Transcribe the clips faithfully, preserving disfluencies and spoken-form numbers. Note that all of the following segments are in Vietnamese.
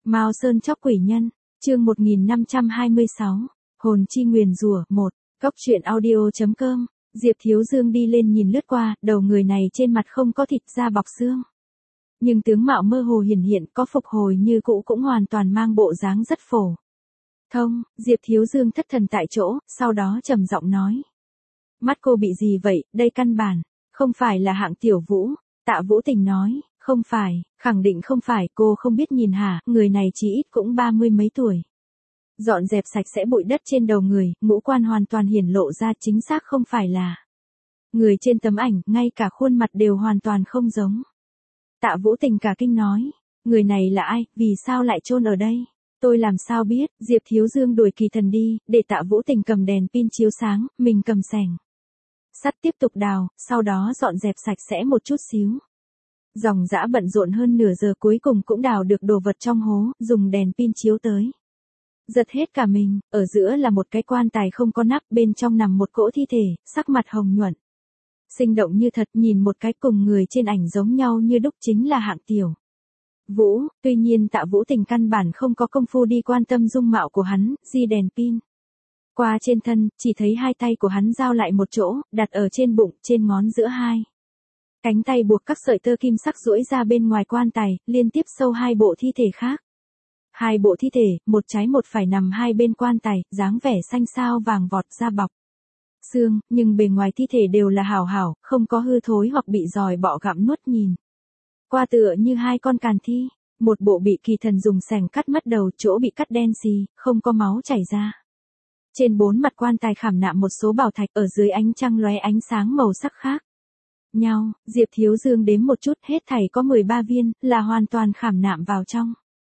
Mao Sơn chóc quỷ nhân, chương một nghìn năm trăm hai mươi sáu, hồn chi nguyền rủa một, Cốc truyện audio chấm com, Diệp Thiếu Dương đi lên nhìn lướt qua, đầu người này trên mặt không có thịt da bọc xương. Nhưng tướng mạo mơ hồ hiển hiện có phục hồi như cũ cũng hoàn toàn mang bộ dáng rất phổ thông. Diệp Thiếu Dương thất thần tại chỗ, sau đó trầm giọng nói. Mắt cô bị gì vậy, đây căn bản, không phải là hạng tiểu vũ. Tạ Vũ Tình nói, không phải, khẳng định không phải, cô không biết nhìn hả, người này chỉ ít cũng ba mươi mấy tuổi. Dọn dẹp sạch sẽ bụi đất trên đầu người, ngũ quan hoàn toàn hiển lộ ra, chính xác không phải là người trên tấm ảnh, ngay cả khuôn mặt đều hoàn toàn không giống. Tạ Vũ Tình cả kinh nói, người này là ai, vì sao lại chôn ở đây? Tôi làm sao biết? Diệp Thiếu Dương đuổi kỳ thần đi, để Tạ Vũ Tình cầm đèn pin chiếu sáng, mình cầm xẻng sắt tiếp tục đào, sau đó dọn dẹp sạch sẽ một chút xíu. Dòng dã bận rộn hơn nửa giờ cuối cùng cũng đào được đồ vật trong hố, dùng đèn pin chiếu tới. Giật hết cả mình, ở giữa là một cái quan tài không có nắp, bên trong nằm một cỗ thi thể, sắc mặt hồng nhuận. Sinh động như thật, nhìn một cái cùng người trên ảnh giống nhau như đúc, chính là hạng tiểu Vũ, tuy nhiên Tạ Vũ Tình căn bản không có công phu đi quan tâm dung mạo của hắn, di đèn pin qua trên thân, chỉ thấy hai tay của hắn giao lại một chỗ, đặt ở trên bụng, trên ngón giữa hai cánh tay buộc các sợi tơ kim sắc duỗi ra bên ngoài quan tài, liên tiếp sâu hai bộ thi thể khác. Hai bộ thi thể, một trái một phải nằm hai bên quan tài, dáng vẻ xanh xao vàng vọt ra bọc xương, nhưng bề ngoài thi thể đều là hảo hảo, không có hư thối hoặc bị giòi bọ gặm nuốt, nhìn qua tựa như hai con càn thi. Một bộ bị kỳ thần dùng xẻng cắt mất đầu, chỗ bị cắt đen xì, không có máu chảy ra. Trên bốn mặt quan tài khảm nạm một số bảo thạch, ở dưới ánh trăng lóe ánh sáng màu sắc khác nhau. Diệp Thiếu Dương đếm một chút, hết thảy có mười ba viên, là hoàn toàn khảm nạm vào trong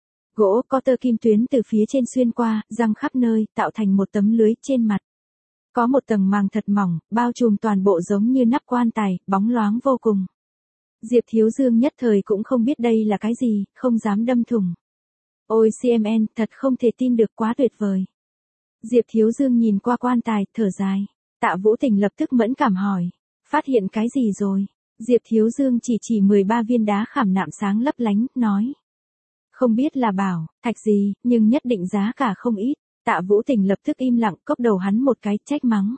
gỗ, có tơ kim tuyến từ phía trên xuyên qua, răng khắp nơi, tạo thành một tấm lưới. Trên mặt có một tầng màng thật mỏng, bao trùm toàn bộ giống như nắp quan tài, bóng loáng vô cùng. Diệp Thiếu Dương nhất thời cũng không biết đây là cái gì, không dám đâm thủng. Ôi xê em en, thật không thể tin được, quá tuyệt vời. Diệp Thiếu Dương nhìn qua quan tài, thở dài. Tạ Vũ Tình lập tức mẫn cảm hỏi, phát hiện cái gì rồi? Diệp Thiếu Dương chỉ chỉ mười ba viên đá khảm nạm sáng lấp lánh, nói. Không biết là bảo, thạch gì, nhưng nhất định giá cả không ít. Tạ Vũ Tình lập tức im lặng, cốc đầu hắn một cái, trách mắng.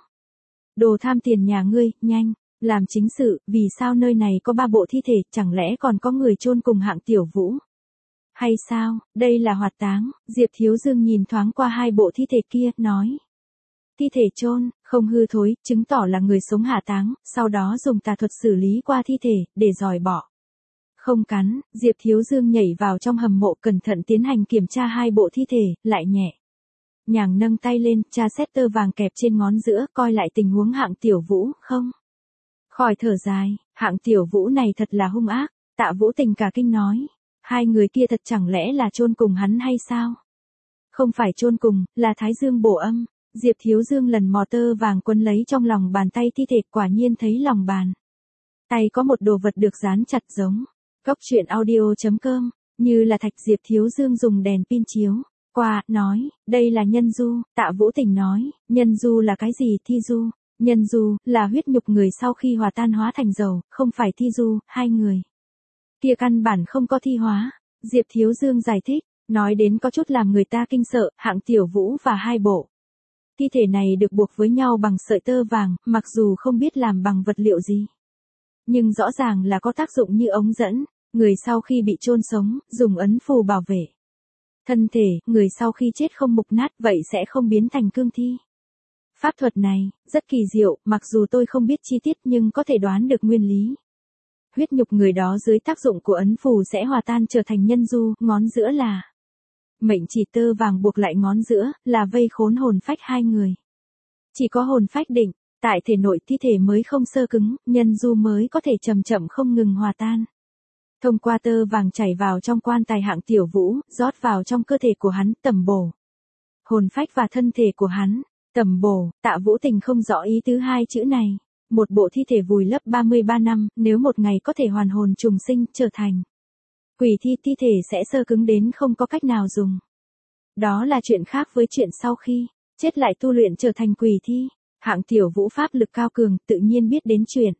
Đồ tham tiền nhà ngươi, nhanh, làm chính sự, vì sao nơi này có ba bộ thi thể, chẳng lẽ còn có người chôn cùng hạng tiểu Vũ? Hay sao, đây là hoạt táng? Diệp Thiếu Dương nhìn thoáng qua hai bộ thi thể kia, nói. Thi thể chôn, không hư thối, chứng tỏ là người sống hạ táng, sau đó dùng tà thuật xử lý qua thi thể, để dòi bỏ. Không cắn. Diệp Thiếu Dương nhảy vào trong hầm mộ, cẩn thận tiến hành kiểm tra hai bộ thi thể, lại nhẹ nhàng nâng tay lên, tra xét tơ vàng kẹp trên ngón giữa, coi lại tình huống hạng tiểu Vũ, không khỏi thở dài, hạng tiểu Vũ này thật là hung ác. Tạ Vũ Tình cả kinh nói, hai người kia thật chẳng lẽ là chôn cùng hắn hay sao? Không phải chôn cùng, là Thái Dương bổ âm. Diệp Thiếu Dương lần mò tơ vàng quấn lấy trong lòng bàn tay thi thể, quả nhiên thấy lòng bàn tay có một đồ vật được dán chặt giống. Cốc truyện audio chấm com, như là thạch. Diệp Thiếu Dương dùng đèn pin chiếu qua, nói, đây là nhân du. Tạ Vũ Tình nói, nhân du là cái gì? Thi du. Nhân du, là huyết nhục người sau khi hòa tan hóa thành dầu, không phải thi du, hai người kia căn bản không có thi hóa. Diệp Thiếu Dương giải thích, nói đến có chút làm người ta kinh sợ, hạng tiểu Vũ và hai bộ thi thể này được buộc với nhau bằng sợi tơ vàng, mặc dù không biết làm bằng vật liệu gì, nhưng rõ ràng là có tác dụng như ống dẫn. Người sau khi bị chôn sống, dùng ấn phù bảo vệ thân thể, người sau khi chết không mục nát, vậy sẽ không biến thành cương thi. Pháp thuật này, rất kỳ diệu, mặc dù tôi không biết chi tiết nhưng có thể đoán được nguyên lý. Huyết nhục người đó dưới tác dụng của ấn phù sẽ hòa tan trở thành nhân du, ngón giữa là mệnh chỉ, tơ vàng buộc lại ngón giữa, là vây khốn hồn phách hai người. Chỉ có hồn phách định, tại thể nội thi thể mới không xơ cứng, nhân du mới có thể chậm chậm không ngừng hòa tan. Thông qua tơ vàng chảy vào trong quan tài hạng tiểu Vũ, rót vào trong cơ thể của hắn, tẩm bổ hồn phách và thân thể của hắn. Tẩm bổ, Tạ Vũ Tình không rõ ý tứ hai chữ này. Một bộ thi thể vùi lấp ba mươi ba năm, nếu một ngày có thể hoàn hồn trùng sinh, trở thành quỷ thi, thi thể sẽ xơ cứng đến không có cách nào dùng. Đó là chuyện khác với chuyện sau khi chết lại tu luyện trở thành quỷ thi. Hạng tiểu Vũ pháp lực cao cường, tự nhiên biết đến chuyện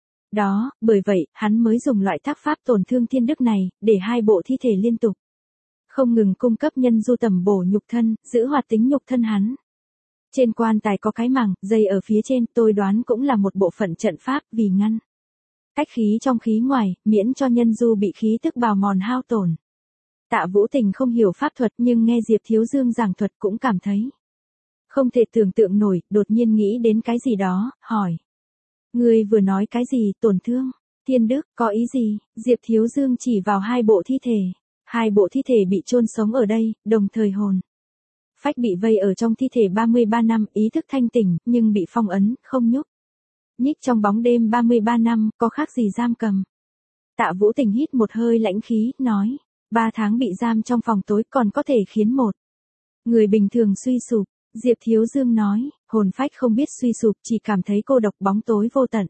đó, bởi vậy, hắn mới dùng loại thác pháp tổn thương thiên đức này, để hai bộ thi thể liên tục không ngừng cung cấp nhân du tầm bổ nhục thân, giữ hoạt tính nhục thân hắn. Trên quan tài có cái màng, dây ở phía trên, tôi đoán cũng là một bộ phận trận pháp, vì ngăn cách khí trong khí ngoài, miễn cho nhân du bị khí tức bào mòn hao tổn. Tạ Vũ Tình không hiểu pháp thuật nhưng nghe Diệp Thiếu Dương giảng thuật cũng cảm thấy không thể tưởng tượng nổi, đột nhiên nghĩ đến cái gì đó, hỏi. Người vừa nói cái gì, tổn thương? Thiên Đức, có ý gì? Diệp Thiếu Dương chỉ vào hai bộ thi thể. Hai bộ thi thể bị chôn sống ở đây, đồng thời hồn phách bị vây ở trong thi thể ba mươi ba năm, ý thức thanh tỉnh, nhưng bị phong ấn, không nhúc nhích trong bóng đêm ba mươi ba năm, có khác gì giam cầm. Tạ Vũ Tình hít một hơi lãnh khí, nói. Ba tháng bị giam trong phòng tối còn có thể khiến một người bình thường suy sụp. Diệp Thiếu Dương nói, hồn phách không biết suy sụp, chỉ cảm thấy cô độc, bóng tối vô tận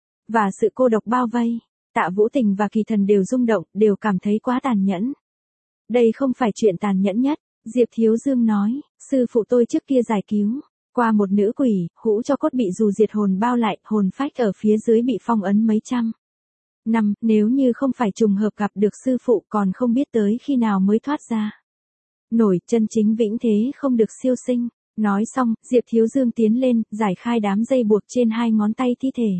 và sự cô độc bao vây. Tạ Vũ Tình và Kỳ Thần đều rung động, đều cảm thấy quá tàn nhẫn. Đây không phải chuyện tàn nhẫn nhất, Diệp Thiếu Dương nói, sư phụ tôi trước kia giải cứu qua một nữ quỷ, hũ cho cốt bị dù diệt hồn bao lại, hồn phách ở phía dưới bị phong ấn mấy trăm năm, nếu như không phải trùng hợp gặp được sư phụ còn không biết tới khi nào mới thoát ra nổi, chân chính vĩnh thế không được siêu sinh. Nói xong, Diệp Thiếu Dương tiến lên, giải khai đám dây buộc trên hai ngón tay thi thể.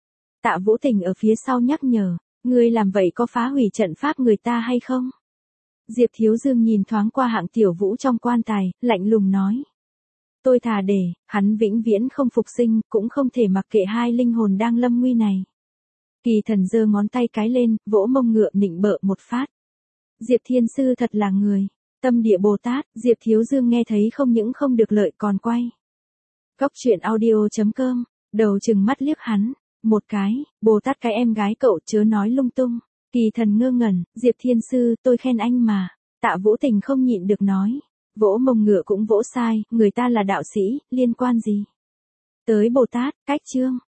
Tạ Vũ Tình ở phía sau nhắc nhở, ngươi làm vậy có phá hủy trận pháp người ta hay không? Diệp Thiếu Dương nhìn thoáng qua Hạng Tiểu Vũ trong quan tài, lạnh lùng nói. Tôi thà để, hắn vĩnh viễn không phục sinh, cũng không thể mặc kệ hai linh hồn đang lâm nguy này. Kỳ Thần giơ ngón tay cái lên, vỗ mông ngựa nịnh bợ một phát. Diệp Thiên Sư thật là người. Tâm địa Bồ Tát, Diệp Thiếu Dương nghe thấy không những không được lợi còn quay. Cóc truyện audio chấm com, đầu chừng mắt liếc hắn. Một cái, Bồ Tát cái em gái cậu chớ nói lung tung. Kỳ Thần ngơ ngẩn, Diệp Thiên Sư, tôi khen anh mà. Tạ Vũ Tình không nhịn được nói. Vỗ mông ngựa cũng vỗ sai, người ta là đạo sĩ, liên quan gì tới Bồ Tát, cách chương.